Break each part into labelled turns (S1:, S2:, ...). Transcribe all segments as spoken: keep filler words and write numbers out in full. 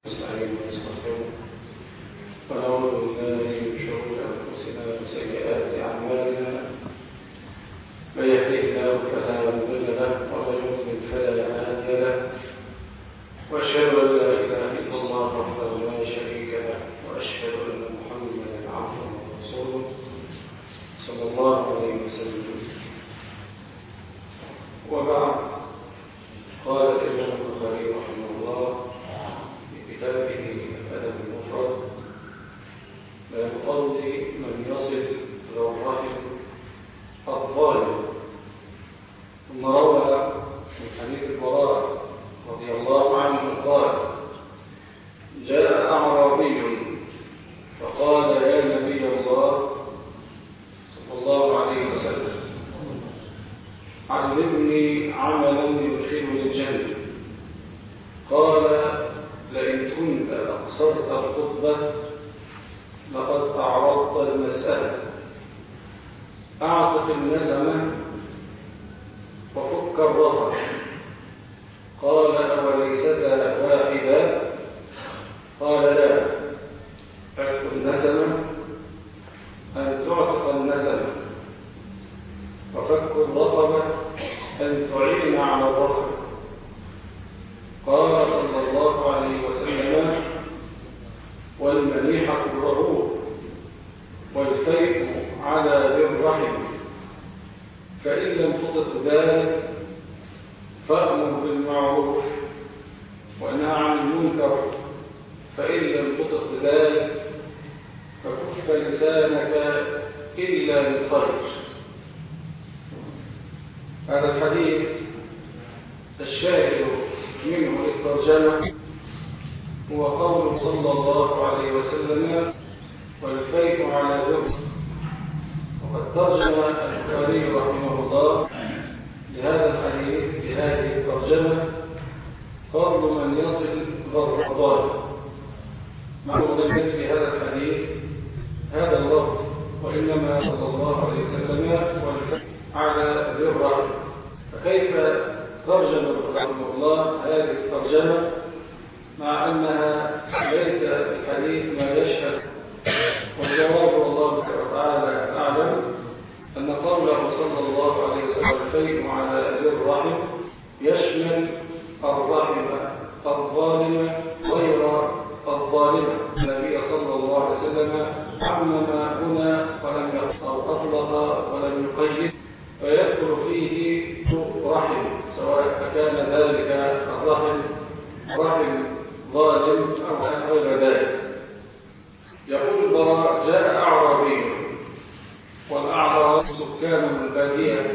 S1: نستعين ونستغفره ونعوذ بالله من شرور انفسنا وسيئات اعمالنا. من يهده الله فلا مضل له ومن يضلل فلا هادي له، واشهد ان لا اله الا الله وحده لا شريك له، واشهد ان محمدا عبده ورسوله صلى الله عليه وسلم. وبعد، قال الامام البخاري رحمه الله في كتابه الادب المفرد: لا يقضي من يصل ذو الرحم الظالم. ثم روى من حديث البراء رضي الله عنه قال: جاء اعرابي فقال: يا نبي الله صلى الله عليه وسلم، علمني عملا يدخلني الجنه. قال: لئن كنت اقصرت الخطبه لقد اعرضت المساله. اعتق النسمه وفك الرقبه. قال: اوليستا واحدا؟ قال: لا. اعتق النسمه ان تعتق النسمه، وفك الرقبه ان تعين على الرقبه. قال صلى الله عليه وسلم: والمنيحة الرعوب، والفيء على ذي الرحم، فإن لم تطق ذلك فأمر بالمعروف ونهى عن المنكر، فإن لم تطق ذلك فكف لسانك إلا للخير. هذا الحديث الشاهد منه الترجمة هو قول صلى الله عليه وسلم: والفيء على ذنب. وقد ترجم البخاري رحمه الله لهذا الحديث بهذه الترجمة: فضل من يصل ذو الرحم. معلوم في هذا الحديث هذا اللفظ، وإنما صلى الله عليه وسلم والفيء على ذي الرحم. فكيف ترجم رحمه الله هذه الترجمة مع أنها ليس الحديث ما يشهد؟ والجواب والله تعالى أعلم أن قوله صلى الله عليه وسلم: الفيء على ذي الرحم يشمل الرحم الظالم غير الظالمة. النبي صلى الله عليه وسلم عمم هنا ولم يقصر، أو أطلق ولم يقيد، فيدخل فيه رحم، سواء كان ذلك الرحم رحم ظالم أو غير ذلك. يقول البراء: جاء أعرابي، والأعراب سكان البادية،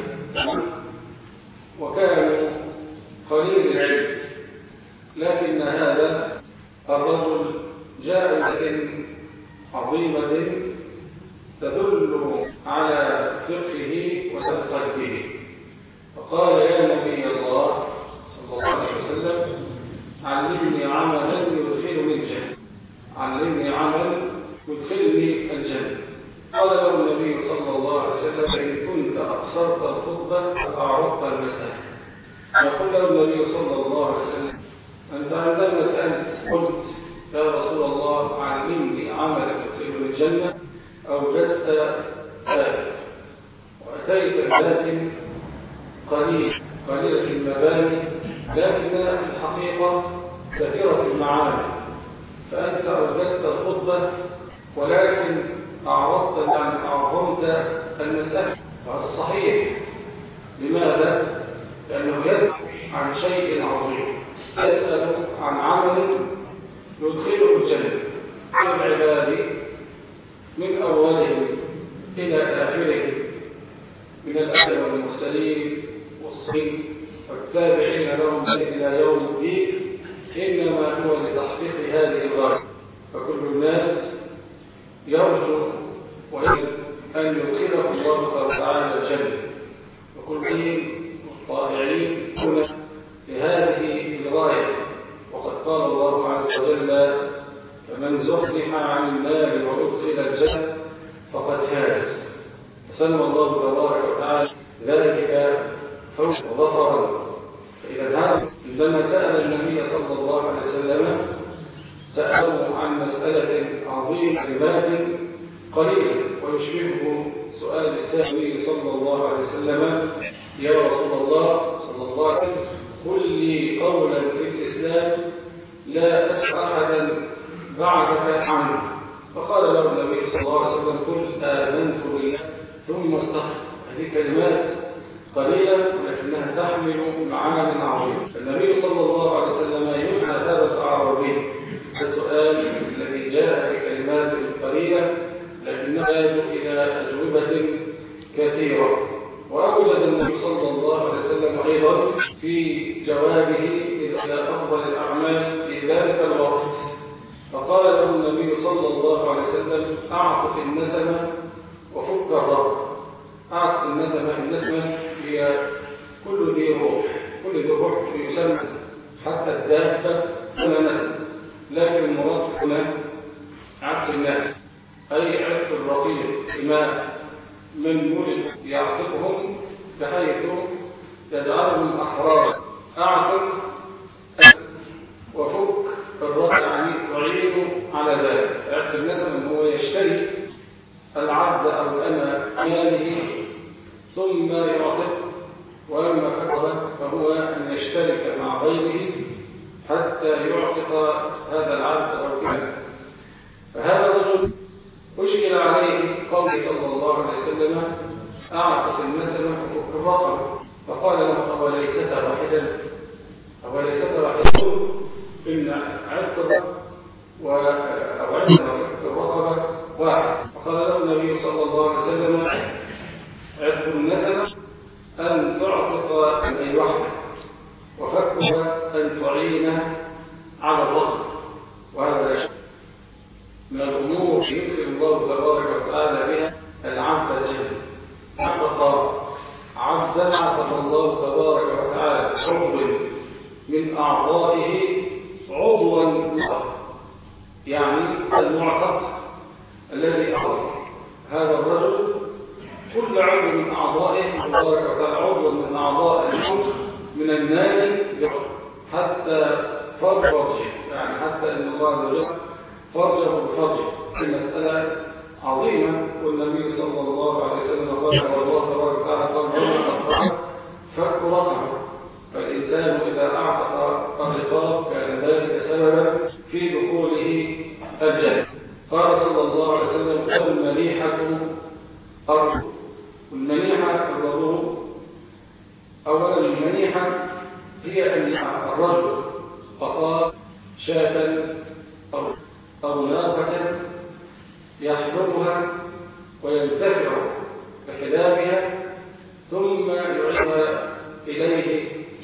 S1: وكانوا قليل العلم، لكن هذا الرجل جاء بآية عظيمة تدل على فقهه وتفقهه، فقال: يا نبي الله صلى الله عليه وسلم، علمني عملا يدخلني الجنة. علمني عملا يدخلني الجنة. قال له النبي صلى الله عليه وسلم: إن كنت أقصرت الخطبة فأعرضت المسألة. يقول له النبي صلى الله عليه وسلم: أنت عندما سألت قلت يا رسول الله علمني عملا يدخلني الجنة، أوجزت ذلك، وأتيت بذات قليل قليلة المباني لكنها في الحقيقة كثيرة المعاني. فأنت أوجزت الخطبة ولكن أعرضت يعني أعظمت المسألة. وهذا صحيح. لماذا؟ لأنه يسأل عن شيء عظيم، يسأل عن عمل يدخله الجنة. العباد من أولهم إلى آخرهم، من الأنبياء والمرسلين والصالحين والتابعين لهم إلى يوم الدين، إنما هو لتحقيق هذه الغاية. فكل الناس يرجو ويريد أن يدخله الله تعالى الجنة، وكل الطائعين هنا لهذه الغاية. وقد قال الله عز وجل: فمن زحزح عن النار وأدخل الجنة فقد فاز. فسمى الله تبارك وتعالى ذلك فوزا وظفرا. فإذا هذا عندما سأل النبي صلى الله عليه وسلم سأله عن مسألة عظيمة كلمات قليلة ويشبهه سؤال السائل صلى الله عليه وسلم: يا رسول الله صلى الله عليه وسلم قل لي قولا في الإسلام لا أسأل أحدا بعدك عنه. فقال له النبي صلى الله عليه وسلم: قل آمنت بالله ثم استقم. هذه كلمات قليلة ولكنها تحمل معاني عظيمة. النبي صلى الله عليه وسلم يدعى هذا الأعرابي السؤال الذي جاء بكلمات قليلة لكنه يحتاج إلى أجوبة كثيرة. وأوجز النبي صلى الله عليه وسلم أيضا في جوابه إلى أفضل الأعمال في ذلك الوقت، فقال له النبي صلى الله عليه وسلم: أعطق النسمة وفك الرب. أعطق النسمة، النسمة هي كل ذي روح، كل ذي روح يسمى حتى الدابة كما نسمة، لكن المراد هنا عطق الناس أي عطق الرقيق بما من ولد يعتقهم بحيث يجعلهم أحرارا. أعتق وفك الرب يعني يعين على ذلك. عطق النسمة هو يشتري العبد أو الأمة ماله ثم يعتق، وأما فكره فهو أن يشترك مع غيره حتى يعتق هذا العبد أو كذا. فهذا الرجل أشكل عليه قول صلى الله عليه وسلم: أعتق النسمة وفك الرقبة. فقال له: أوليست واحدا أوليست واحدا إن عتق وعتق الرقبة واحد. فقال له النبي صلى الله عليه وسلم: عتق النسمة أن تعتق أي واحدة، وفكها أن تعين على الرقبة. وهذا لا شك من الأمور يدخل الله تبارك وتعالى بها العبد الجنة. عبد الله عبدا عتق الله تبارك وتعالى عضو من أعضائه عضوا مصر، يعني المعتق الذي أعطى هذا الرجل كل عضو من أعضائه تبارك وتعالى عضو من أعضاء الجنة من النار حتى فرجه، يعني حتى أن الله عز وجل فرجه بفرجه. المسألة عظيمة، والنبي صلى الله عليه وسلم قال: والله تبارك وتعالى قال: فك رقبة. فالإنسان إذا أعتق الرقاب كان ذلك سببا في دخوله الجنة. قال صلى الله عليه وسلم: والمليحة أرجو. والمليحة الرجل، أولا المليحة هي أن الرجل أخاذ شاة أو أو ناقة يحضرها وينتفع بحلابها ثم يعيدها إليه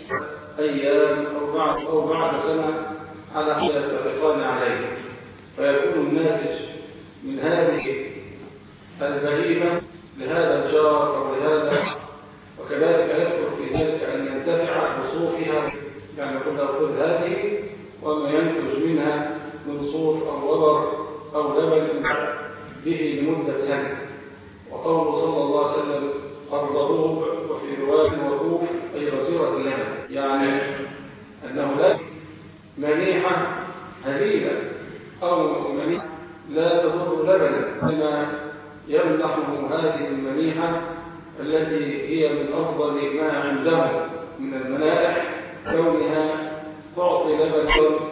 S1: أيام أو بعد أو بعد سنة على حد يتفقان عليه، فيكون الناتج من هذه البهيمة لهذا الجار أو لهذا. وكذلك يذكر في ذلك أن ينتفع بصوفها، يعني قلنا خذ هذه وما ينتج منها من صوف أو وبر أو لبن به لمدة سنة. وقوله صلى الله عليه وسلم: الضروب، وفي رواية وقوف أي بصيرة اللبن، يعني أنه لا منيحة هزيلة أو منيحة لا تضر لبنا، بما يمنحه هذه المنيحة التي هي من أفضل ما عنده من المنائح، كونها تعطي لبنا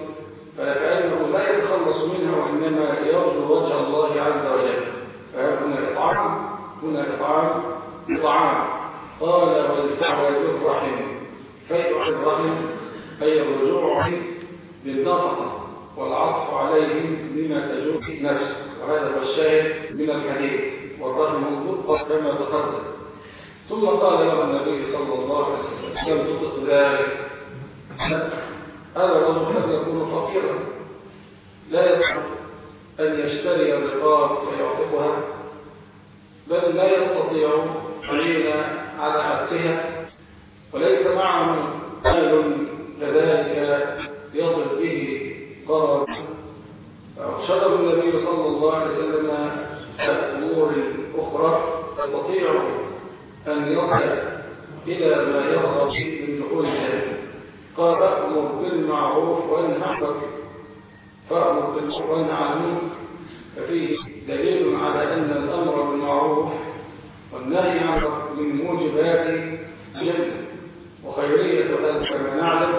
S1: فكأنه لا يتخلص منها وإنما يرجو وجه الله عز وجل. فهنا إطعام، هنا إطعام إطعام. قال: والدعوة بالرحم. فيء الرحم أي الرجوع للنفقة والعطف عليهم بما تجوب نفسه، وهذا هو الشاهد من الحديث. والرحم مطلق كما تقدم. ثم قال له النبي صلى الله عليه وسلم: لم تطق ذلك. هذا الرجل قد يكون فقيرا لا يستطيع أن يشتري الرقاب ويعتقها، بل لا يستطيع يعين على عتقها، وليس معه مال كذلك يصل به قرار. فأرشده النبي صلى الله عليه وسلم إلى أمور أخرى يستطيع أن يصل إلى ما يرغب من دخول الجنة. قال: أمر بالمعروف وانهى عن المنكر. فأمر بالمعروف وانهى عن المنكر، ففيه دليل على أن الأمر بالمعروف والنهي عن المنكر من موجبات الجنة، وخيرية هذا كما نعلم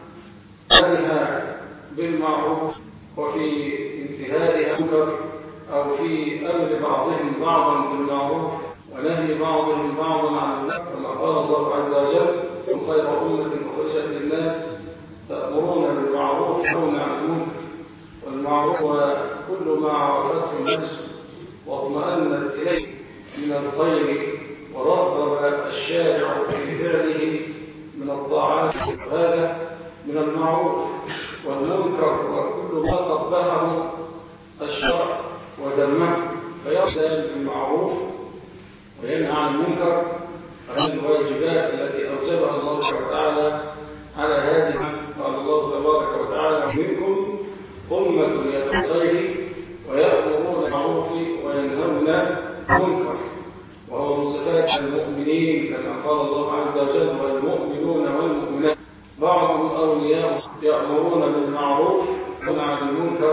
S1: أنها بالمعروف وفي انتهاء المنكر أو في أمر بعضهم بعضا بالمعروف ونهي بعضهم بعضا عن المنكر، كما قال الله عز وجل: كنتم خير أمة أخرجت للناس تأمرون بالمعروف وتنهون عن المنكر. والمعروف هو كل ما عرفته النفس واطمأنت إليه من الخير ورغب الشارع في فعله من الطاعات، هذا من المعروف. والمنكر وكل ما قبحه الشرع وذمه، فيصل بالمعروف وينهى عن المنكر، عن الواجبات التي أوجبها الله تعالى على هذه. قال الله تبارك وتعالى: منكم أمة يدعون بالخير ويأمرون بالمعروف وينهون عن المنكر، وهو من صفات المؤمنين كما قال الله عز وجل: والمؤمنون والمؤمنات بعضهم أولياء يأمرون بالمعروف وينهون عن المنكر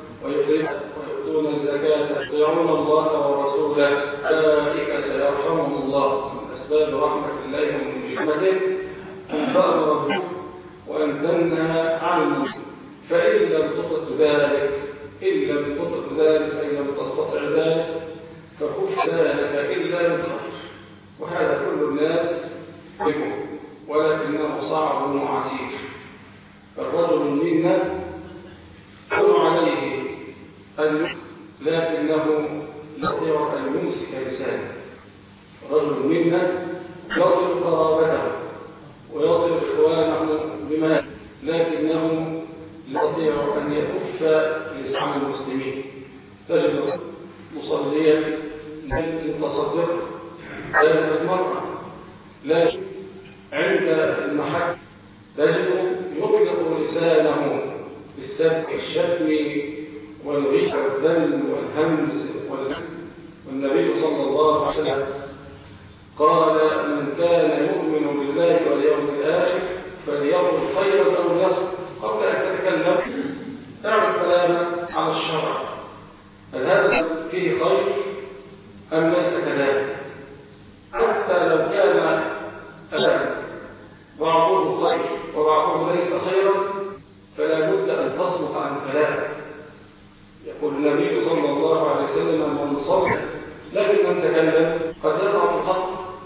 S1: ويؤتون الزكاة يطيعون الله ورسوله أولئك سيرحمهم الله. من أسباب رحمة الله ومن حكمته أن تأمر بالمعروف وأن تنهى عن المنكر، فإن لم تطق ذلك إن لم تطق ذلك أي لم تستطع ذلك فكف ذلك إلا بالخير، وهذا كل الناس يحبه ولكنه صعب وعسير. الرجل منا يكون عليه أن لكنه لا يستطيع أن يمسك لسانه. الرجل منا يصل قرابته ويصل إخوانه بما لكنه لا يستطيع أن يكف لسان المسلمين. تجد مصليا متصدقا ذلك المرأة لا عند المحك تجد يطلق لسانه بالسب والشتم والغيظ والذم والهمز والنبي صلى الله عليه وسلم قال: من كان يؤمن بالله واليوم الآخر فليقل خيرا أو ليصمت. قبل أن تتكلم اعرف كلاما على الشرع، هل هذا فيه خير أم ليس كذلك؟ حتى لو كان أبدا بعضه خير وبعضه ليس خيرا فلا بد أن تصمت عن كلامه. يقول النبي صلى الله عليه وسلم: من صمت لكن من تكلم قد يقع الخطأ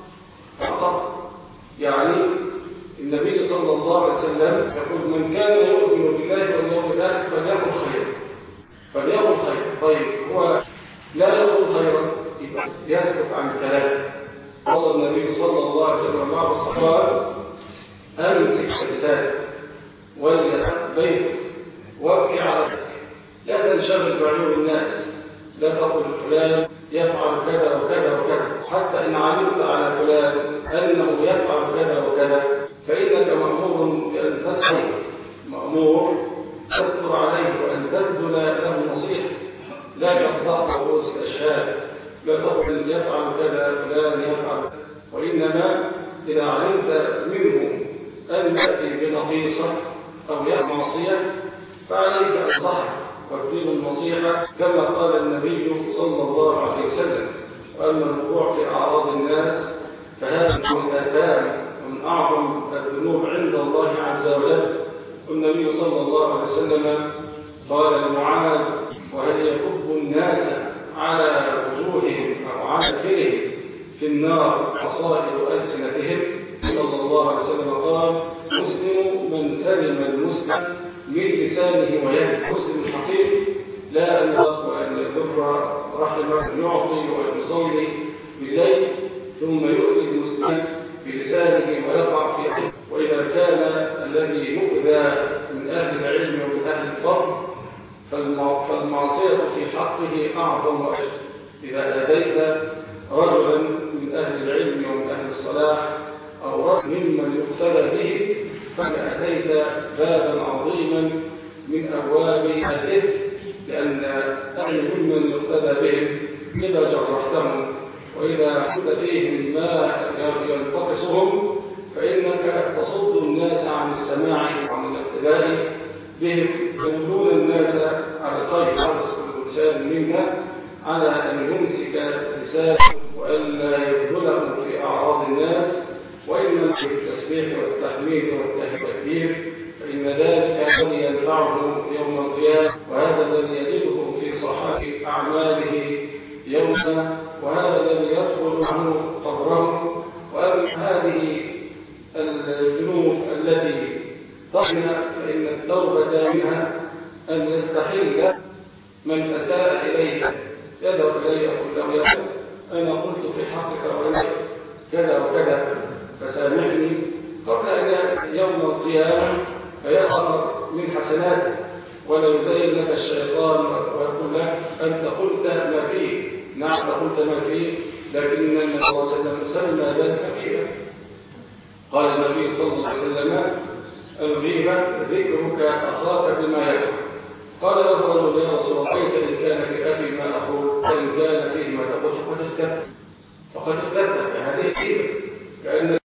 S1: فقط. يعني النبي صلى الله عليه وسلم يقول: من كان يؤمن بالله واليوم الآخر فليقل خيرا فليقل خيرا. طيب هو لا يقول خيرا يسكت عن كلامه. قال النبي صلى الله عليه وسلم بعض الصحابة: أمسك لسانك وليسع بيتك وابكي على ذلك، لا تنشغل بعيوب الناس، لا تقل فلان يفعل كذا وكذا وكذا، حتى إن علمت على فلان أنه يفعل كذا وكذا فإنك مأمور بأن تسعى، مأمور تستر عليه وأن تبذل له نصيحة، لا تخضع رؤوس الأشهاد، لا تقل يفعل كذا فلان يفعل كذا. وإنما إذا علمت منه أن يأتي بنقيصة أو يأتي معصية فعليك الصحة وتقديم النصيحة كما قال النبي صلى الله عليه وسلم: وأما الوقوع في أعراض الناس فهذا من الآثام ومن أعظم الذنوب عند الله عز وجل. والنبي صلى الله عليه وسلم قال لمعاذ: وهل يكب الناس على وجوههم أو على كلهم في النار حصائد ألسنتهم؟ صلى الله عليه وسلم قال: مسلم من سلم المسلم من لسانه ويده. مسلم الحقيقي لا أن وأن يبر رحمه يعطي ويصلي بالليل ثم يؤذي المسلم بلسانه ويقع في حقه. وإذا كان الذي يؤذى من أهل العلم ومن أهل الفضل فالمعصية في حقه أعظم وأشد. إذا آذيت رجلا من أهل العلم ومن أهل الصلاح أو رجل ممن يقتدى به فأتيت بابا عظيما من أبواب الإثم، لأن أهل ممن يقتدى بهم إذا جرحتهم وإذا كنت فيهم ما ينتقصهم فإنك تصد الناس عن السماع وعن الاقتداء بهم. يقولون الناس على الخير، حرص كل إنسان منا على أن يمسك لسانه وألا يبذله في أعراض الناس، وإنما في التسبيح والتحميد والتكبير، فإن ذلك الذي ينفعه يوم القيامة، وهذا الذي يجده في صحائف أعماله يوما، وهذا الذي يدخل عنه قبره. وأما هذه الذنوب التي تحمل فإن التوبة منها أن يستحل من أساء إليه، يذهب إليه يقول له أنا قلت في حقك وإليك كذا وكذا فسامحني، قبل أن يوم القيامة فيظهر من حسناته، ولا يزين لك الشيطان ويقول لك أنت قلت ما فيه. نعم قلت ما فيه، لكن النبي صلى الله عليه وسلم سمى ذلك غيبة. قال النبي صلى الله عليه وسلم الغيبة ذكرك أخاك بما يكره. قال له الرجل يا رسول الله إن كان في أخي ما أقول إن كان فيه ما تقول فقد اختلف فقد اختلف هذه غيبة، كأن